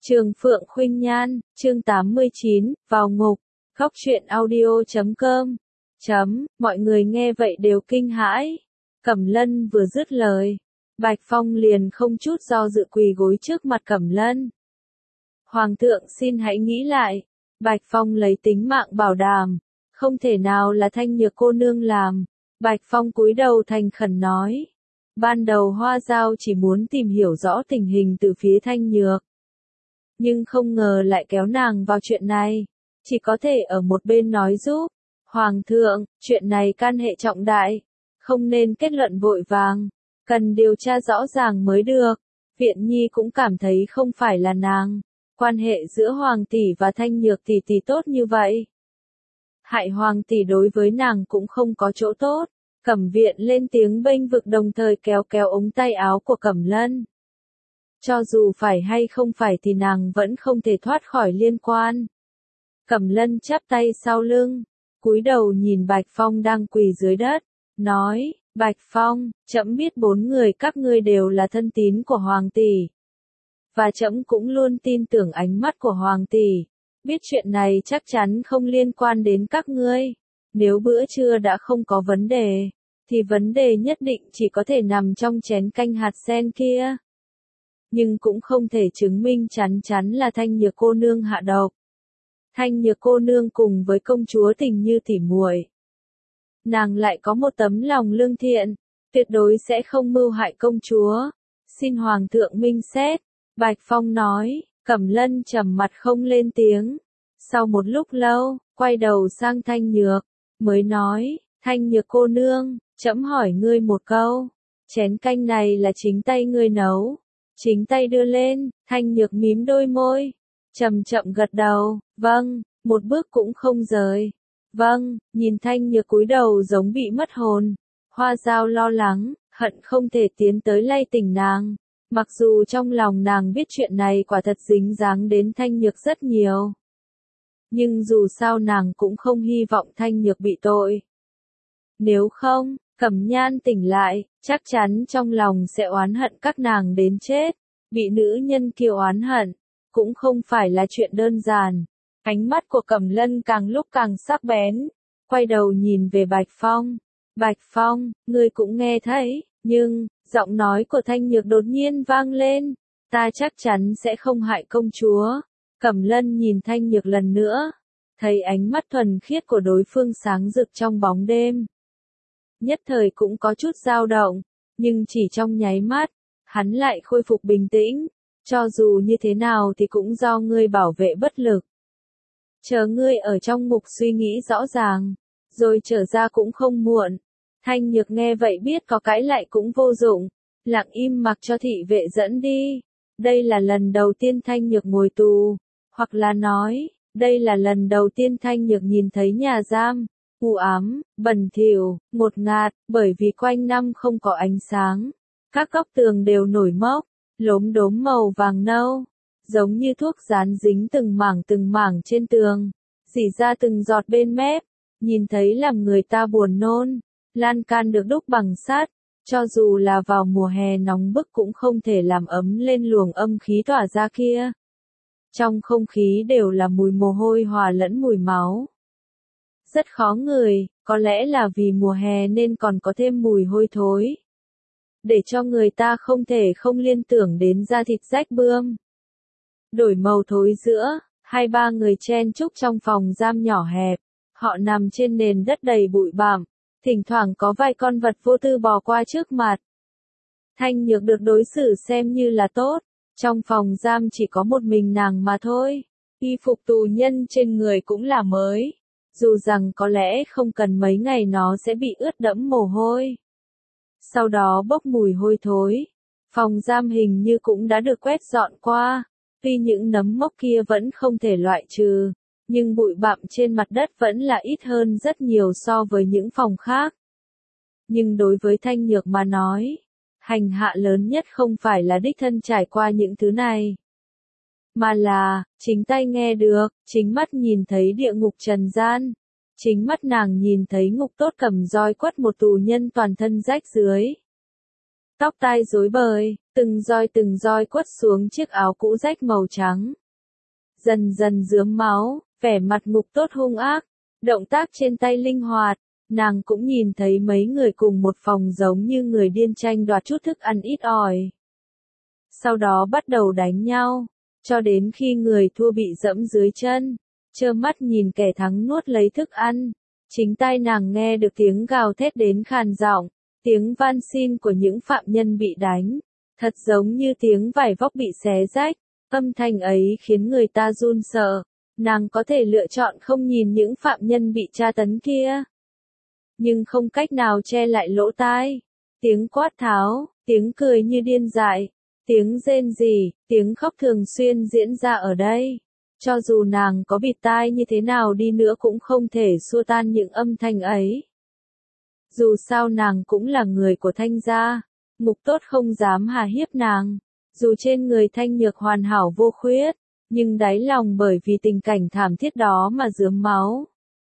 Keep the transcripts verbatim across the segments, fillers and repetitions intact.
Trường Phượng Khuynh Nhan, chương tám mươi chín, vào ngục, góc truyện audio chấm com. Chấm, mọi người nghe vậy đều kinh hãi. Cẩm Lân vừa dứt lời, Bạch Phong liền không chút do dự quỳ gối trước mặt Cẩm Lân. Hoàng thượng xin hãy nghĩ lại, Bạch Phong lấy tính mạng bảo đảm, không thể nào là Thanh Nhược cô nương làm. Bạch Phong cúi đầu thành khẩn nói, ban đầu Hoa Dao chỉ muốn tìm hiểu rõ tình hình từ phía Thanh Nhược, nhưng không ngờ lại kéo nàng vào chuyện này, chỉ có thể ở một bên nói giúp. Hoàng thượng, chuyện này can hệ trọng đại, không nên kết luận vội vàng, cần điều tra rõ ràng mới được. Viện Nhi cũng cảm thấy không phải là nàng, quan hệ giữa Hoàng tỷ và Thanh Nhược tỷ tỷ tốt như vậy, hại Hoàng tỷ đối với nàng cũng không có chỗ tốt. Cẩm Viện lên tiếng bênh vực đồng thời kéo kéo ống tay áo của Cẩm Lân. Cho dù phải hay không phải thì nàng vẫn không thể thoát khỏi liên quan. Cẩm Lân chắp tay sau lưng, cúi đầu nhìn Bạch Phong đang quỳ dưới đất, nói, Bạch Phong, trẫm biết bốn người các ngươi đều là thân tín của Hoàng tỷ, và trẫm cũng luôn tin tưởng ánh mắt của Hoàng tỷ, biết chuyện này chắc chắn không liên quan đến các ngươi. Nếu bữa trưa đã không có vấn đề, thì vấn đề nhất định chỉ có thể nằm trong chén canh hạt sen kia. Nhưng cũng không thể chứng minh chắn chắn là Thanh Nhược cô nương hạ độc. Thanh Nhược cô nương cùng với công chúa tình như tỉ muội, nàng lại có một tấm lòng lương thiện, tuyệt đối sẽ không mưu hại công chúa. Xin Hoàng thượng minh xét. Bạch Phong nói. Cẩm Lân trầm mặt không lên tiếng. Sau một lúc lâu, quay đầu sang Thanh Nhược, mới nói, Thanh Nhược cô nương, trẫm hỏi ngươi một câu, chén canh này là chính tay ngươi nấu? Chính tay đưa lên. Thanh Nhược mím đôi môi, chậm chậm gật đầu, vâng, một bước cũng không rời. Vâng, nhìn Thanh Nhược cúi đầu giống bị mất hồn, Hoa Dao lo lắng, hận không thể tiến tới lay tỉnh nàng. Mặc dù trong lòng nàng biết chuyện này quả thật dính dáng đến Thanh Nhược rất nhiều, nhưng dù sao nàng cũng không hy vọng Thanh Nhược bị tội. Nếu không, Cẩm Nhan tỉnh lại, chắc chắn trong lòng sẽ oán hận các nàng đến chết. Bị nữ nhân kia oán hận, cũng không phải là chuyện đơn giản. Ánh mắt của Cẩm Lân càng lúc càng sắc bén, quay đầu nhìn về Bạch Phong. Bạch Phong, ngươi cũng nghe thấy, nhưng, giọng nói của Thanh Nhược đột nhiên vang lên, ta chắc chắn sẽ không hại công chúa. Cẩm Lân nhìn Thanh Nhược lần nữa, thấy ánh mắt thuần khiết của đối phương sáng rực trong bóng đêm. Nhất thời cũng có chút dao động, nhưng chỉ trong nháy mắt, hắn lại khôi phục bình tĩnh. Cho dù như thế nào thì cũng do ngươi bảo vệ bất lực. Chờ ngươi ở trong ngục suy nghĩ rõ ràng, rồi trở ra cũng không muộn. Thanh Nhược nghe vậy biết có cãi lại cũng vô dụng, lặng im mặc cho thị vệ dẫn đi. Đây là lần đầu tiên Thanh Nhược ngồi tù, hoặc là nói, đây là lần đầu tiên Thanh Nhược nhìn thấy nhà giam u ám, bẩn thỉu, ngột ngạt, bởi vì quanh năm không có ánh sáng. Các góc tường đều nổi mốc, lốm đốm màu vàng nâu, giống như thuốc dán dính từng mảng từng mảng trên tường, rỉ ra từng giọt bên mép, nhìn thấy làm người ta buồn nôn. Lan can được đúc bằng sắt, cho dù là vào mùa hè nóng bức cũng không thể làm ấm lên luồng âm khí tỏa ra kia. Trong không khí đều là mùi mồ hôi hòa lẫn mùi máu. Rất khó ngửi, có lẽ là vì mùa hè nên còn có thêm mùi hôi thối, để cho người ta không thể không liên tưởng đến da thịt rách bươm. Đổi màu thối giữa, hai ba người chen chúc trong phòng giam nhỏ hẹp, họ nằm trên nền đất đầy bụi bặm, thỉnh thoảng có vài con vật vô tư bò qua trước mặt. Thanh Nhược được đối xử xem như là tốt, trong phòng giam chỉ có một mình nàng mà thôi. Y phục tù nhân trên người cũng là mới, dù rằng có lẽ không cần mấy ngày nó sẽ bị ướt đẫm mồ hôi, sau đó bốc mùi hôi thối. Phòng giam hình như cũng đã được quét dọn qua, tuy những nấm mốc kia vẫn không thể loại trừ, nhưng bụi bặm trên mặt đất vẫn là ít hơn rất nhiều so với những phòng khác. Nhưng đối với Thanh Nhược mà nói, hành hạ lớn nhất không phải là đích thân trải qua những thứ này, mà là, chính tay nghe được, chính mắt nhìn thấy địa ngục trần gian. Chính mắt nàng nhìn thấy ngục tốt cầm roi quất một tù nhân toàn thân rách dưới. tóc tai rối bời, từng roi từng roi quất xuống chiếc áo cũ rách màu trắng. Dần dần rướm máu, vẻ mặt Ngục Tốt hung ác, động tác trên tay linh hoạt, nàng cũng nhìn thấy mấy người cùng một phòng giống như người điên tranh đoạt chút thức ăn ít ỏi. Sau đó bắt đầu đánh nhau, cho đến khi người thua bị dẫm dưới chân, trơ mắt nhìn kẻ thắng nuốt lấy thức ăn. Chính tai nàng nghe được tiếng gào thét đến khàn giọng, tiếng van xin của những phạm nhân bị đánh, thật giống như tiếng vải vóc bị xé rách, âm thanh ấy khiến người ta run sợ. Nàng có thể lựa chọn không nhìn những phạm nhân bị tra tấn kia, nhưng không cách nào che lại lỗ tai. Tiếng quát tháo, tiếng cười như điên dại, tiếng rên rỉ, tiếng khóc thường xuyên diễn ra ở đây. Cho dù nàng có bịt tai như thế nào đi nữa cũng không thể xua tan những âm thanh ấy. Dù sao nàng cũng là người của Thanh gia, Ngục Tốt không dám hà hiếp nàng. Dù trên người Thanh Nhược hoàn hảo vô khuyết, nhưng đáy lòng bởi vì tình cảnh thảm thiết đó mà rướm máu.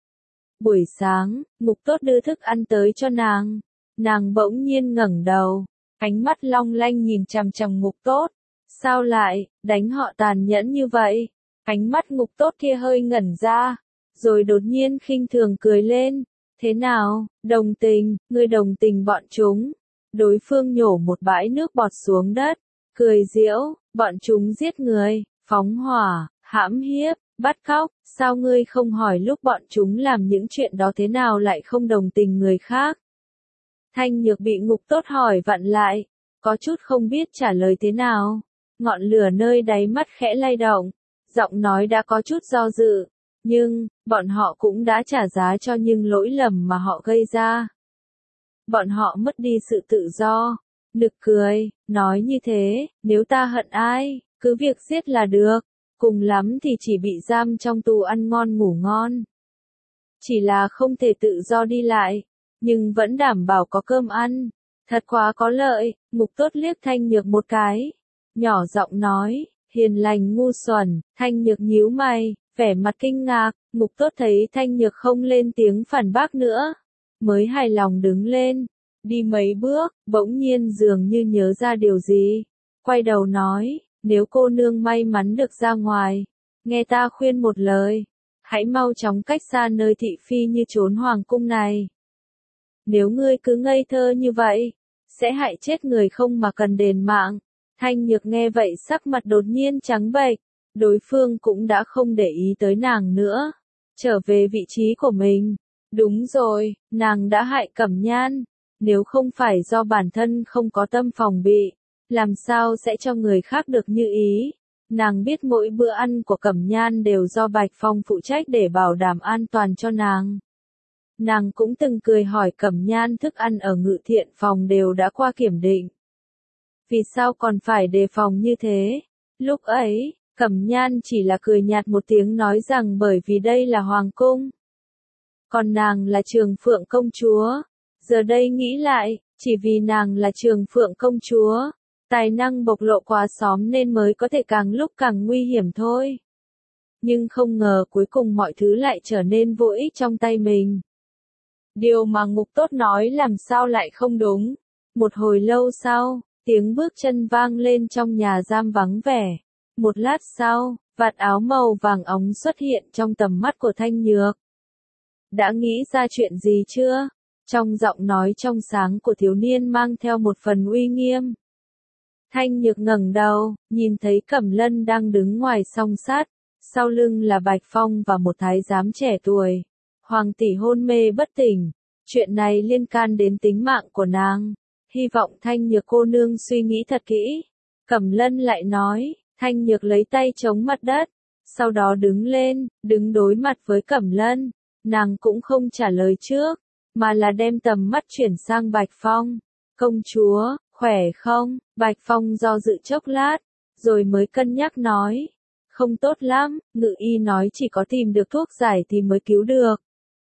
Buổi sáng, Ngục Tốt đưa thức ăn tới cho nàng. Nàng bỗng nhiên ngẩng đầu, ánh mắt long lanh nhìn chằm chằm Ngục Tốt. Sao lại, đánh họ tàn nhẫn như vậy? Ánh mắt Ngục Tốt kia hơi ngẩn ra, rồi đột nhiên khinh thường cười lên. Thế nào, đồng tình, ngươi đồng tình bọn chúng. Đối phương nhổ một bãi nước bọt xuống đất, cười giễu, bọn chúng giết người, phóng hỏa, hãm hiếp, bắt cóc, sao ngươi không hỏi lúc bọn chúng làm những chuyện đó thế nào lại không đồng tình người khác? Thanh Nhược bị Ngục Tốt hỏi vặn lại, có chút không biết trả lời thế nào. Ngọn lửa nơi đáy mắt khẽ lay động, giọng nói đã có chút do dự, nhưng, bọn họ cũng đã trả giá cho những lỗi lầm mà họ gây ra. Bọn họ mất đi sự tự do. Nực cười, nói như thế, nếu ta hận ai, cứ việc giết là được, cùng lắm thì chỉ bị giam trong tù ăn ngon ngủ ngon. Chỉ là không thể tự do đi lại, nhưng vẫn đảm bảo có cơm ăn. Thật quá có lợi. Ngục Tốt liếc Thanh Nhược một cái, nhỏ giọng nói, hiền lành ngu xuẩn. Thanh Nhược nhíu mày, vẻ mặt kinh ngạc. Ngục Tốt thấy Thanh Nhược không lên tiếng phản bác nữa, mới hài lòng đứng lên, đi mấy bước, bỗng nhiên dường như nhớ ra điều gì, quay đầu nói, nếu cô nương may mắn được ra ngoài, nghe ta khuyên một lời, hãy mau chóng cách xa nơi thị phi như trốn hoàng cung này. Nếu ngươi cứ ngây thơ như vậy, sẽ hại chết người không mà cần đền mạng. Thanh Nhược nghe vậy sắc mặt đột nhiên trắng bệch, đối phương cũng đã không để ý tới nàng nữa, trở về vị trí của mình. Đúng rồi, nàng đã hại Cẩm Nhan, nếu không phải do bản thân không có tâm phòng bị, làm sao sẽ cho người khác được như ý. Nàng biết mỗi bữa ăn của Cẩm Nhan đều do Bạch Phong phụ trách để bảo đảm an toàn cho nàng. Nàng cũng từng cười hỏi Cẩm Nhan thức ăn ở Ngự Thiện phòng đều đã qua kiểm định. Vì sao còn phải đề phòng như thế? Lúc ấy, Cẩm Nhan chỉ là cười nhạt một tiếng nói rằng bởi vì đây là hoàng cung. Còn nàng là Trường Phượng công chúa. Giờ đây nghĩ lại, chỉ vì nàng là Trường Phượng công chúa, tài năng bộc lộ quá xóm nên mới có thể càng lúc càng nguy hiểm thôi. Nhưng không ngờ cuối cùng mọi thứ lại trở nên vô ích trong tay mình. Điều mà Ngục Tốt nói làm sao lại không đúng. Một hồi lâu sau, tiếng bước chân vang lên trong nhà giam vắng vẻ. Một lát sau, vạt áo màu vàng óng xuất hiện trong tầm mắt của Thanh Nhược. Đã nghĩ ra chuyện gì chưa? Trong giọng nói trong sáng của thiếu niên mang theo một phần uy nghiêm. Thanh Nhược ngẩng đầu, nhìn thấy Cẩm Lân đang đứng ngoài song sát, sau lưng là Bạch Phong và một thái giám trẻ tuổi. Hoàng tỷ hôn mê bất tỉnh, chuyện này liên can đến tính mạng của nàng, hy vọng Thanh Nhược cô nương suy nghĩ thật kỹ. Cẩm Lân lại nói, Thanh Nhược lấy tay chống mặt đất, sau đó đứng lên, đứng đối mặt với Cẩm Lân, nàng cũng không trả lời trước, mà là đem tầm mắt chuyển sang Bạch Phong. Công chúa, khỏe không? Bạch Phong do dự chốc lát, rồi mới cân nhắc nói, không tốt lắm, ngự y nói chỉ có tìm được thuốc giải thì mới cứu được.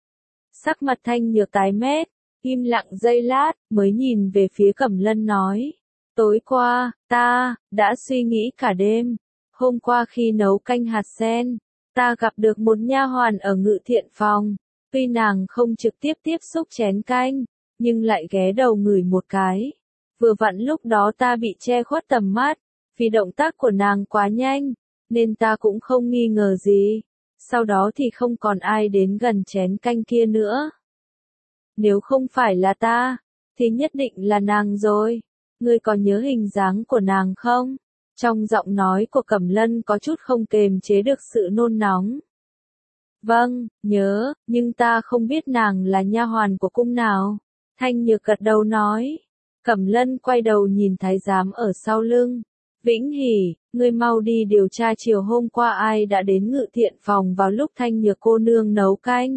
Sắc mặt Thanh Nhược tái mét, im lặng giây lát, mới nhìn về phía Cẩm Lân nói, tối qua, ta, đã suy nghĩ cả đêm, hôm qua khi nấu canh hạt sen, ta gặp được một nha hoàn ở Ngự Thiện phòng, tuy nàng không trực tiếp tiếp xúc chén canh, nhưng lại ghé đầu ngửi một cái, Vừa vặn lúc đó ta bị che khuất tầm mắt, vì động tác của nàng quá nhanh, nên ta cũng không nghi ngờ gì. Sau đó thì không còn ai đến gần chén canh kia nữa. Nếu không phải là ta, thì nhất định là nàng rồi. Ngươi có nhớ hình dáng của nàng không? Trong giọng nói của Cẩm Lân có chút không kềm chế được sự nôn nóng. Vâng, nhớ, nhưng ta không biết nàng là nha hoàn của cung nào. Thanh Nhược gật đầu nói. Cẩm Lân quay đầu nhìn thái giám ở sau lưng. Vĩnh Hỉ, ngươi mau đi điều tra chiều hôm qua ai đã đến Ngự Thiện phòng vào lúc Thanh Nhược cô nương nấu canh.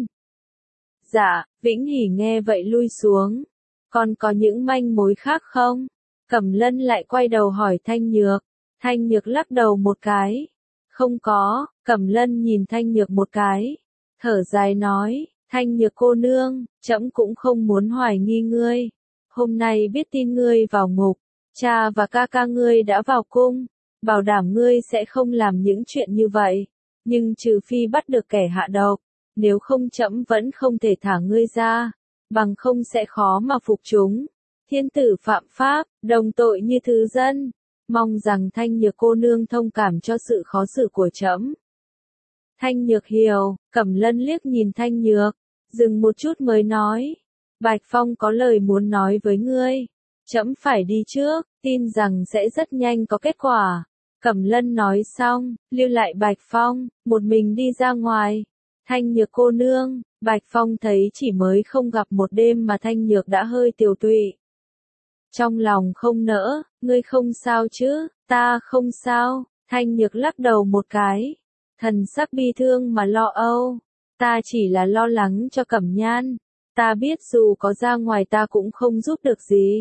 Dạ, Vĩnh Hỉ nghe vậy lui xuống. Còn có những manh mối khác không? Cẩm Lân lại quay đầu hỏi Thanh Nhược. Thanh Nhược lắc đầu một cái. Không có. Cẩm Lân nhìn Thanh Nhược một cái. Thở dài nói, Thanh Nhược cô nương, trẫm cũng không muốn hoài nghi ngươi. Hôm nay biết tin ngươi vào ngục, cha và ca ca ngươi đã vào cung, bảo đảm ngươi sẽ không làm những chuyện như vậy. Nhưng trừ phi bắt được kẻ hạ độc, nếu không trẫm vẫn không thể thả ngươi ra, bằng không sẽ khó mà phục chúng. Thiên tử phạm pháp, đồng tội như thứ dân. Mong rằng Thanh Nhược cô nương thông cảm cho sự khó xử của trẫm. Thanh Nhược hiểu, Cẩm Lân liếc nhìn Thanh Nhược, dừng một chút mới nói. Bạch Phong có lời muốn nói với ngươi. Trẫm phải đi trước, tin rằng sẽ rất nhanh có kết quả. Cẩm Lân nói xong, lưu lại Bạch Phong, một mình đi ra ngoài. Thanh Nhược cô nương, Bạch Phong thấy chỉ mới không gặp một đêm mà Thanh Nhược đã hơi tiều tụy. Trong lòng không nỡ, ngươi không sao chứ, ta không sao. Thanh Nhược lắc đầu một cái. Thần sắc bi thương mà lo âu. Ta chỉ là lo lắng cho Cẩm Nhan. Ta biết dù có ra ngoài ta cũng không giúp được gì.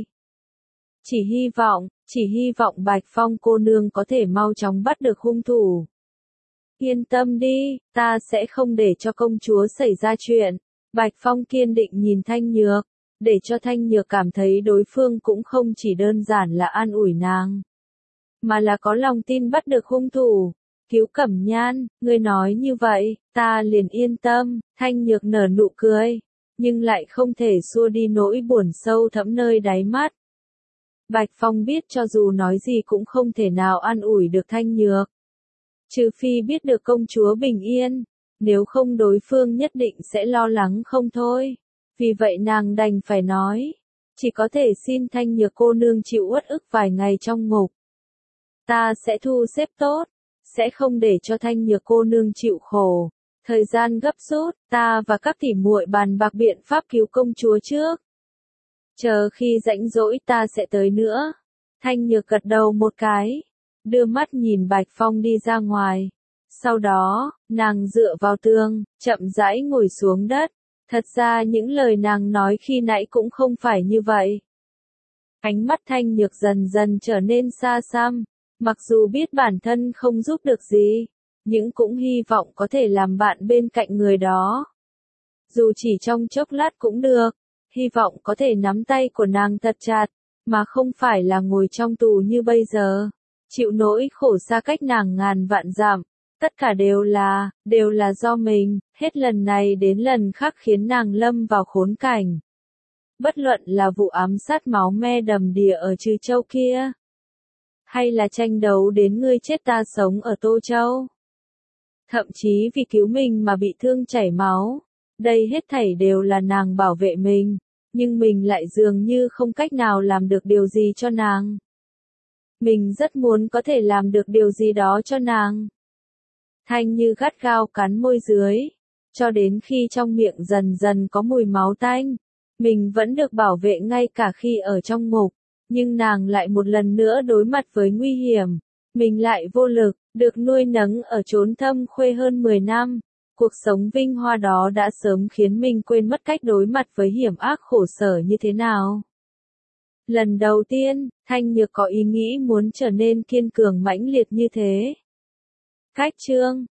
Chỉ hy vọng, chỉ hy vọng Bạch Phong cô nương có thể mau chóng bắt được hung thủ. Yên tâm đi, ta sẽ không để cho công chúa xảy ra chuyện. Bạch Phong kiên định nhìn Thanh Nhược, để cho Thanh Nhược cảm thấy đối phương cũng không chỉ đơn giản là an ủi nàng, mà là có lòng tin bắt được hung thủ. Cứu Cẩm Nhan, ngươi nói như vậy, ta liền yên tâm. Thanh Nhược nở nụ cười, nhưng lại không thể xua đi nỗi buồn sâu thẫm nơi đáy mắt. Bạch Phong biết cho dù nói gì cũng không thể nào an ủi được Thanh Nhược. Trừ phi biết được công chúa bình yên, nếu không đối phương nhất định sẽ lo lắng không thôi. Vì vậy nàng đành phải nói, chỉ có thể xin Thanh Nhược cô nương chịu uất ức vài ngày trong ngục. Ta sẽ thu xếp tốt, sẽ không để cho Thanh Nhược cô nương chịu khổ. Thời gian gấp rút, ta và các tỷ muội bàn bạc biện pháp cứu công chúa trước. Chờ khi rảnh rỗi ta sẽ tới nữa. Thanh Nhược gật đầu một cái, đưa mắt nhìn Bạch Phong đi ra ngoài. Sau đó, nàng dựa vào tường, chậm rãi ngồi xuống đất. Thật ra những lời nàng nói khi nãy cũng không phải như vậy. Ánh mắt Thanh Nhược dần dần trở nên xa xăm, mặc dù biết bản thân không giúp được gì, nhưng cũng hy vọng có thể làm bạn bên cạnh người đó. Dù chỉ trong chốc lát cũng được, hy vọng có thể nắm tay của nàng thật chặt, mà không phải là ngồi trong tù như bây giờ, chịu nỗi khổ xa cách nàng ngàn vạn dặm. Tất cả đều là, đều là do mình, hết lần này đến lần khác khiến nàng lâm vào khốn cảnh. Bất luận là vụ ám sát máu me đầm đìa ở Trừ Châu kia, hay là tranh đấu đến ngươi chết ta sống ở Tô Châu. Thậm chí vì cứu mình mà bị thương chảy máu, đây hết thảy đều là nàng bảo vệ mình, nhưng mình lại dường như không cách nào làm được điều gì cho nàng. Mình rất muốn có thể làm được điều gì đó cho nàng. Thanh Như gắt gao cắn môi dưới, cho đến khi trong miệng dần dần có mùi máu tanh. Mình vẫn được bảo vệ ngay cả khi ở trong ngục, nhưng nàng lại một lần nữa đối mặt với nguy hiểm. Mình lại vô lực, được nuôi nấng ở chốn thâm khuê hơn mười năm. Cuộc sống vinh hoa đó đã sớm khiến mình quên mất cách đối mặt với hiểm ác khổ sở như thế nào. Lần đầu tiên, Thanh Nhược có ý nghĩ muốn trở nên kiên cường mãnh liệt như thế. Cách chương